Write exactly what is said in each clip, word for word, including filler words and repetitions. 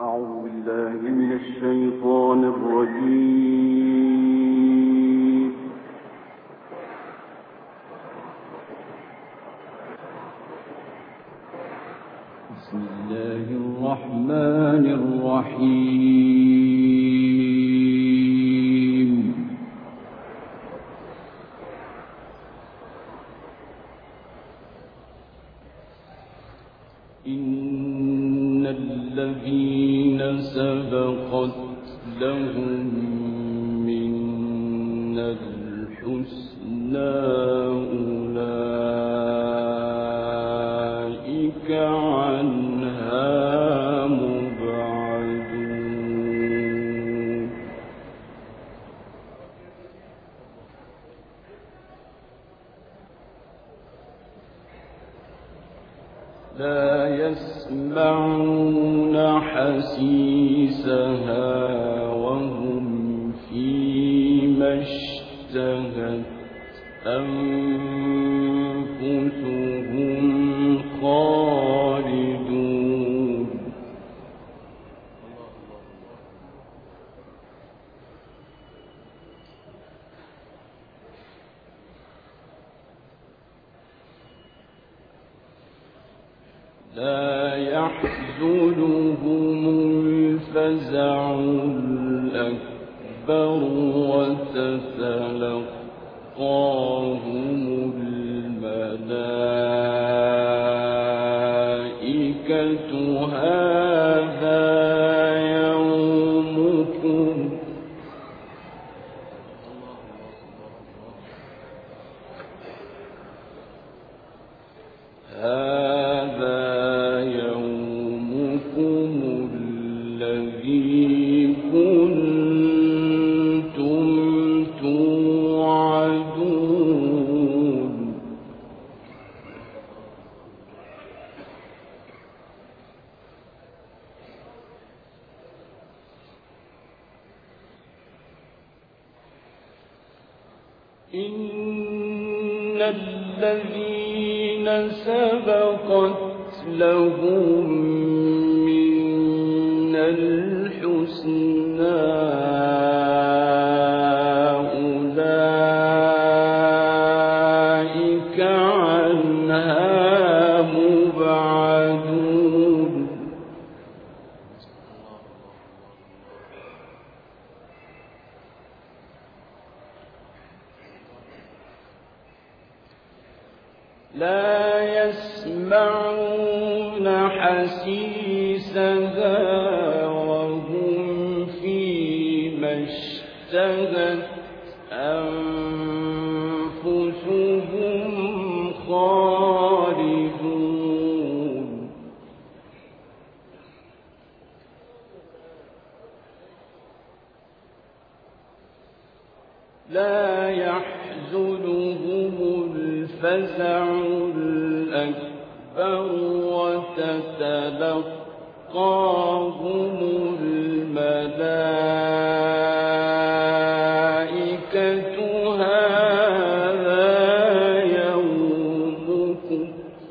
أعوذ بالله من الشيطان الرجيم. بسم الله الرحمن الرحيم. إن الذين سبقت لهم منا الحسنى أولئك عنها مبعدون. لا يسمعون حسيسها وهم فيما اشتهت أنفسهم خالدون. لا يحزنهم الفزع الأكبر وتتلقاهم الملائكة هذا يومكم هذا يومكم الذي كنتم توعدون. إن الذين سبقت لهم منا الحسنى أولئك عنها مبعدون. لا يسمعون حسيسها وهم فيما اشتهت أنفسهم خالدون. لا يحزنهم الفزع الأكبر وتتلقاهم الملائكة هذا يومكم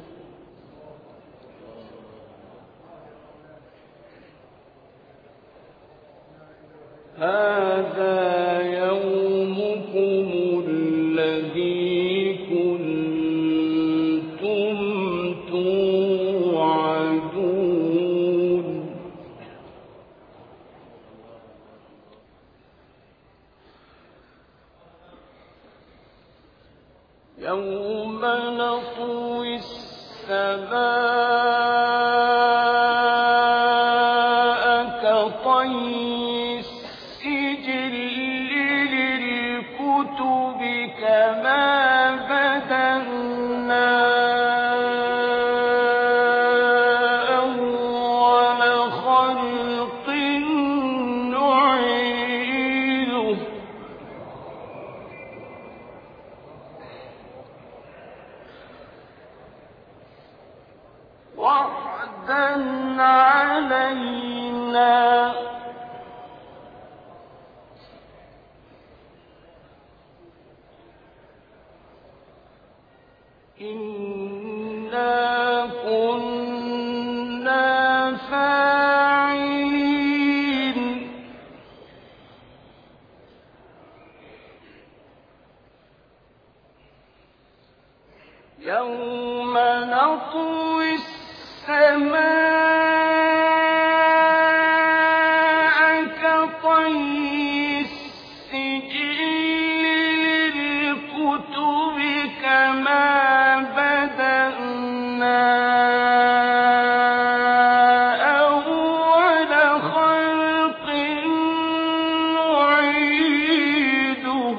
هذا يومكم الذي كنتم توعدون. يوم نطوي السماء كطي السجل للكتب كما بدأنا أول خلق نعيده وعدا علينا إنا كنا فاعلين. يوم نطوي السماء كطي السجل للكتب كما بدأنا أول خلق نعيده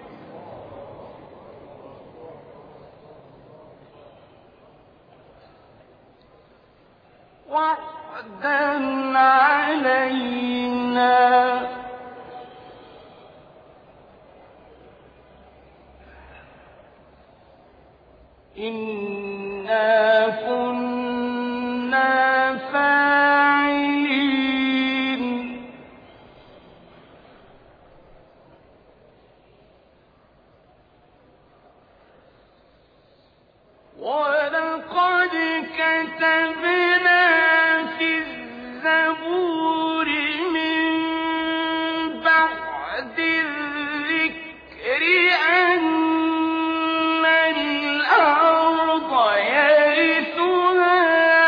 وعدا علينا إنا كنا فاعلين ولقد كتبنا في الزبور من بعد الذكر أن الأرض يرثها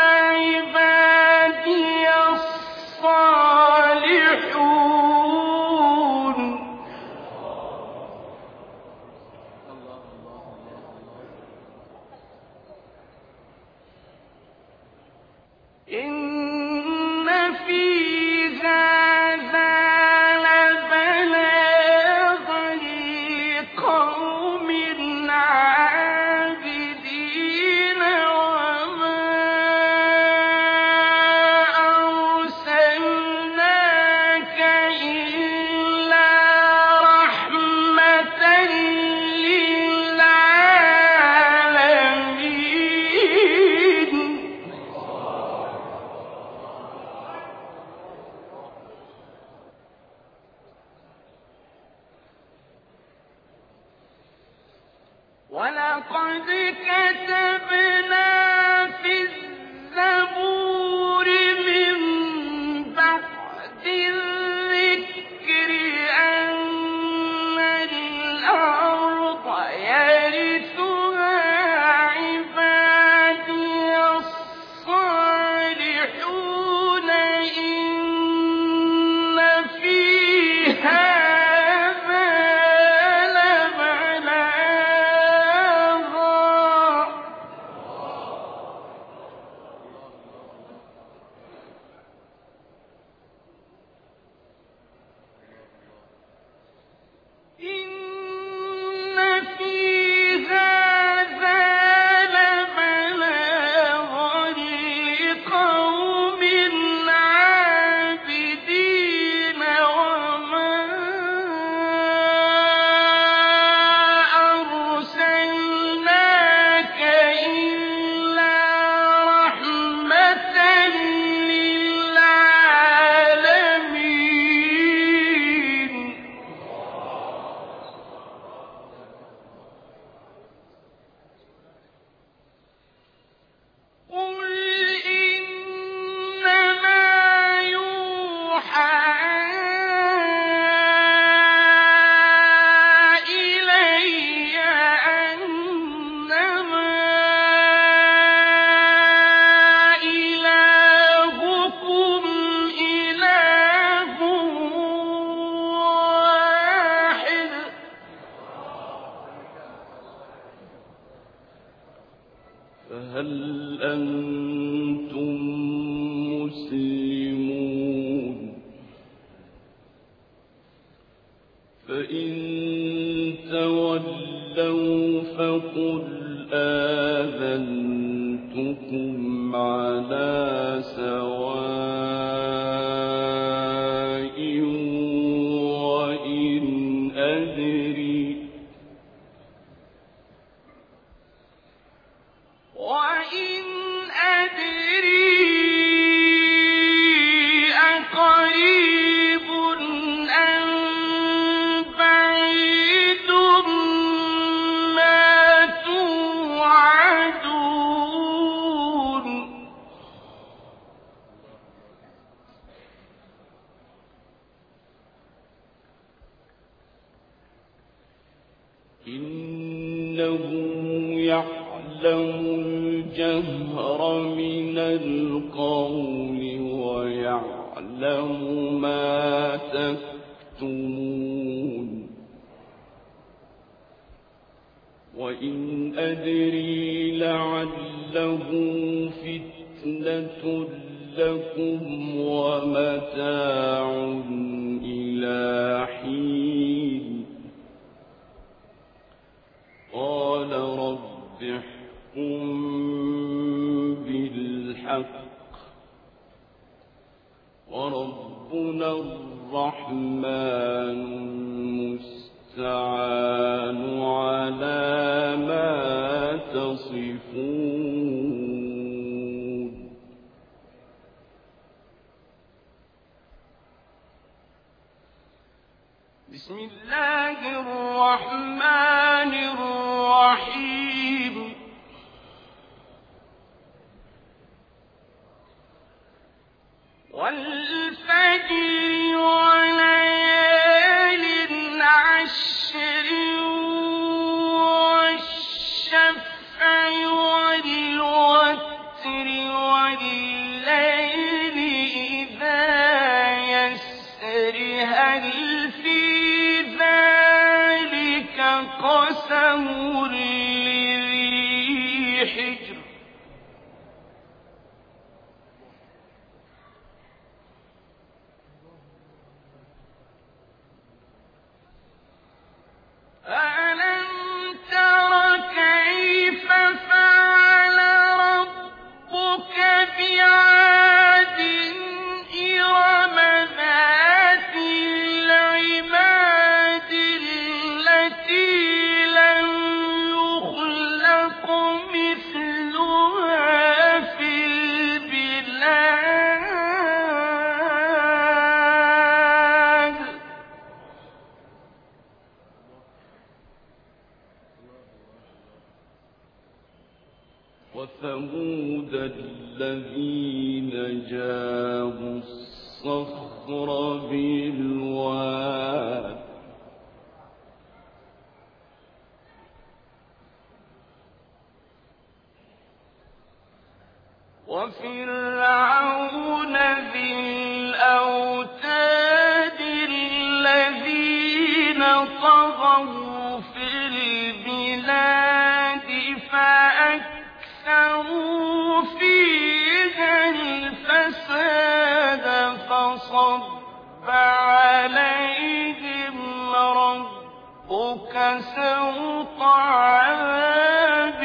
عبادي الصالحون إن في هذا لبلاغا لقوم عابدين وما أرسلناك إلا رحمة للعالمين ولقد كتبنا في الزبور من بعد الذكر أن الأرض يرثها عبادي الصالحون إن في هذا لبلاغا إن في هذا لبلاغا لقوم عابدين وما أرسلناك إلا رحمة للعالمين قل إنما يوحى إلي أنما إلهكم إله واحد فهل أنتم مسلمون فإن تولوا فقل آذنتكم على سواء وإن أدري وإن أدري أقريب أم بعيد ما توعدون إنه يعلم الجهر من القول ويعلم ما تكتمون وإن أدري لعله فتنة لكم ومتاع إلى حين قال رب احكم بالحق وربنا الرحمن المستعان على ما تصفون بسم الله الرحمن الرحيم والفجر وليال عشر والشفع والوتر والليل إذا يسر هل في ذلك قسم لذي حجر ألم تر كيف فعل ربك بعاد إرم ذات العماد التي لم يخلق مثلها في البلاد وثمود الذين جابوا الصخر بالواد وفرعون ذي الأوتاد الذين طغوا في البلاد فأكثروا فيها الفساد فصب عليهم ربك سوط عذاب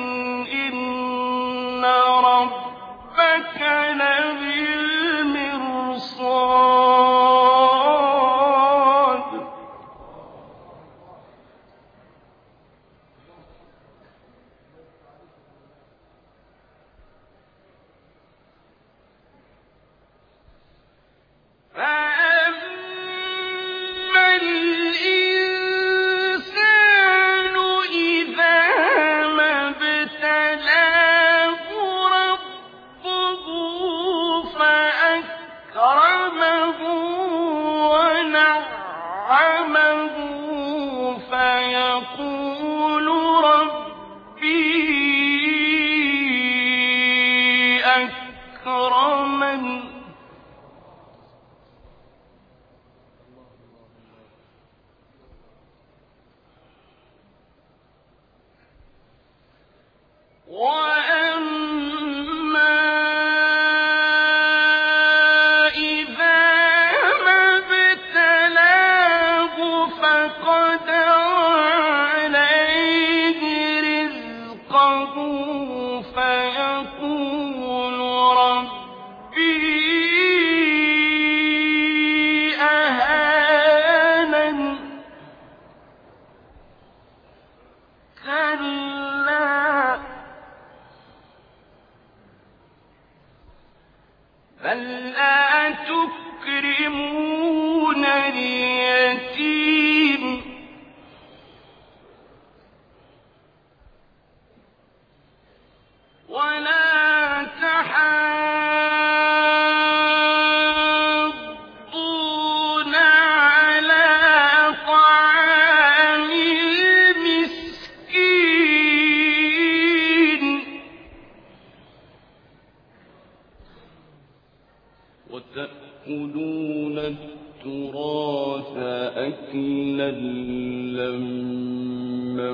إن ربك لبالمرصاد فأما الإنسان إذا ما ابتلاه ربه فأكرمه ونعمه فيقول ربي أكرمن وأما إذا ما ابتلاه فقدر عليه رزقه فيقول ربي أهانن كلا بل لا تكرمون اليتيم ولا تحاضون على طعام المسكين وتأكلون التراث أكلا لما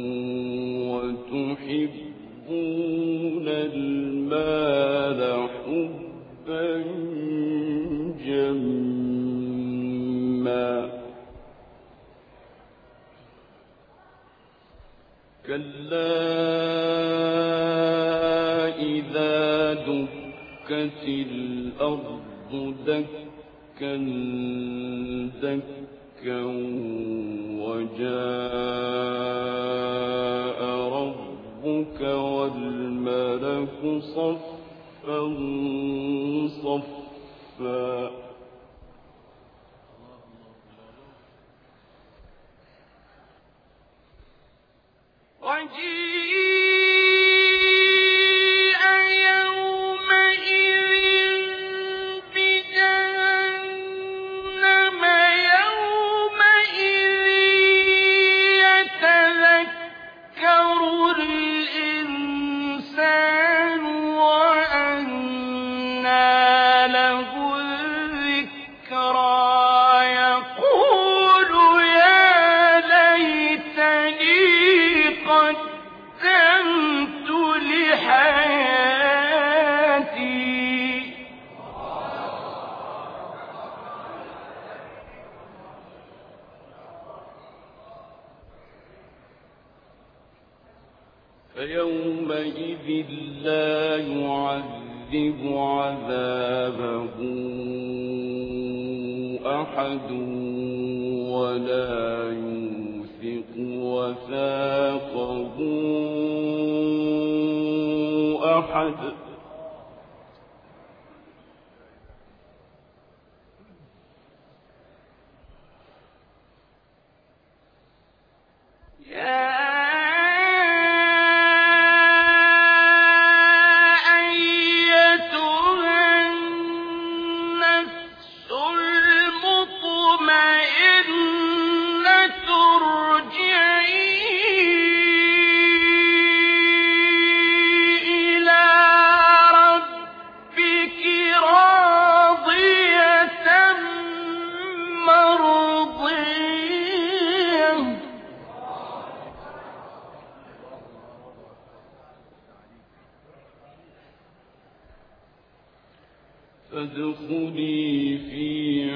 وتحبون المال حبا جما كلا إذا دكت الأرض دكا دكا وجاء ربك والملك صفا صفا وجيء يومئذ بجهنم يومئذ يتذكر الإنسان وأنى له الذكرى يقول يا ليتني قدمت لحياتي فيومئذ لا يعذب عذابه أحد ولا يوثق وثاقه أحد يا فادخلي في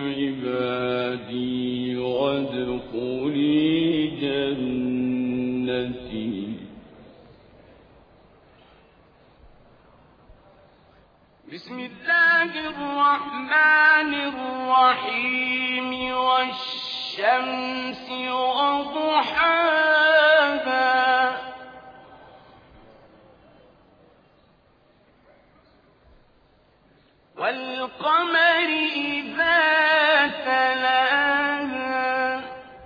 عبادي وادخلي جنتي بسم الله الرحمن الرحيم والشمس وضحاها والقمر إذا تلاها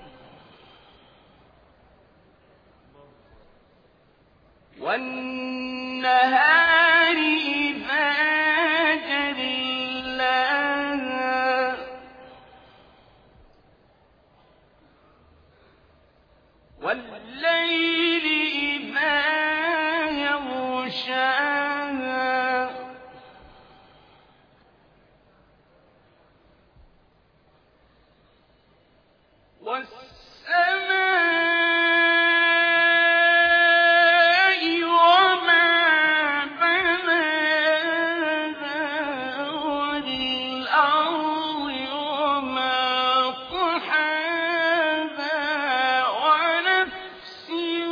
والنهار إذا جلاها والليل إذا يغشاها والسماء وما بناها والأرض وما طحاها ونفس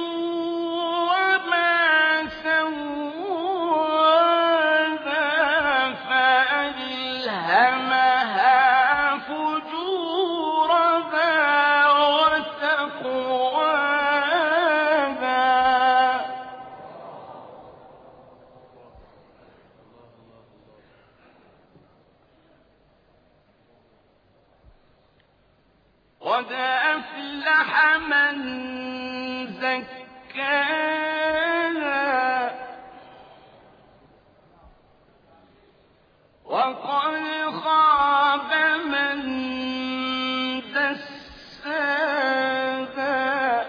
وما سواها فألهمها فجورها قد أفلح من زكاها وقد خاب من دساها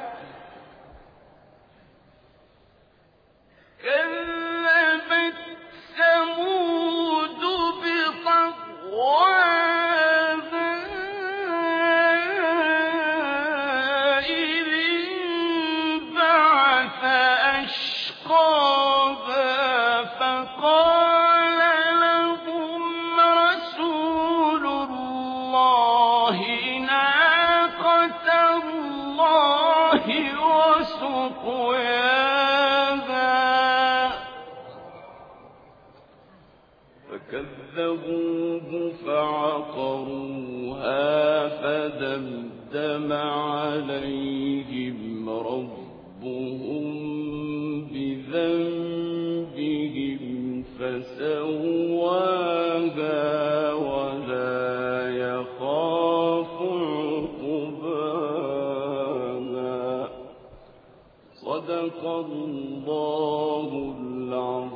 كذبت ثمود بطغواها فكذبوه فعقروها فدمدم عليهم ربهم بذنبهم فسواها ولا يخاف عقباها. صدق الله العظيم.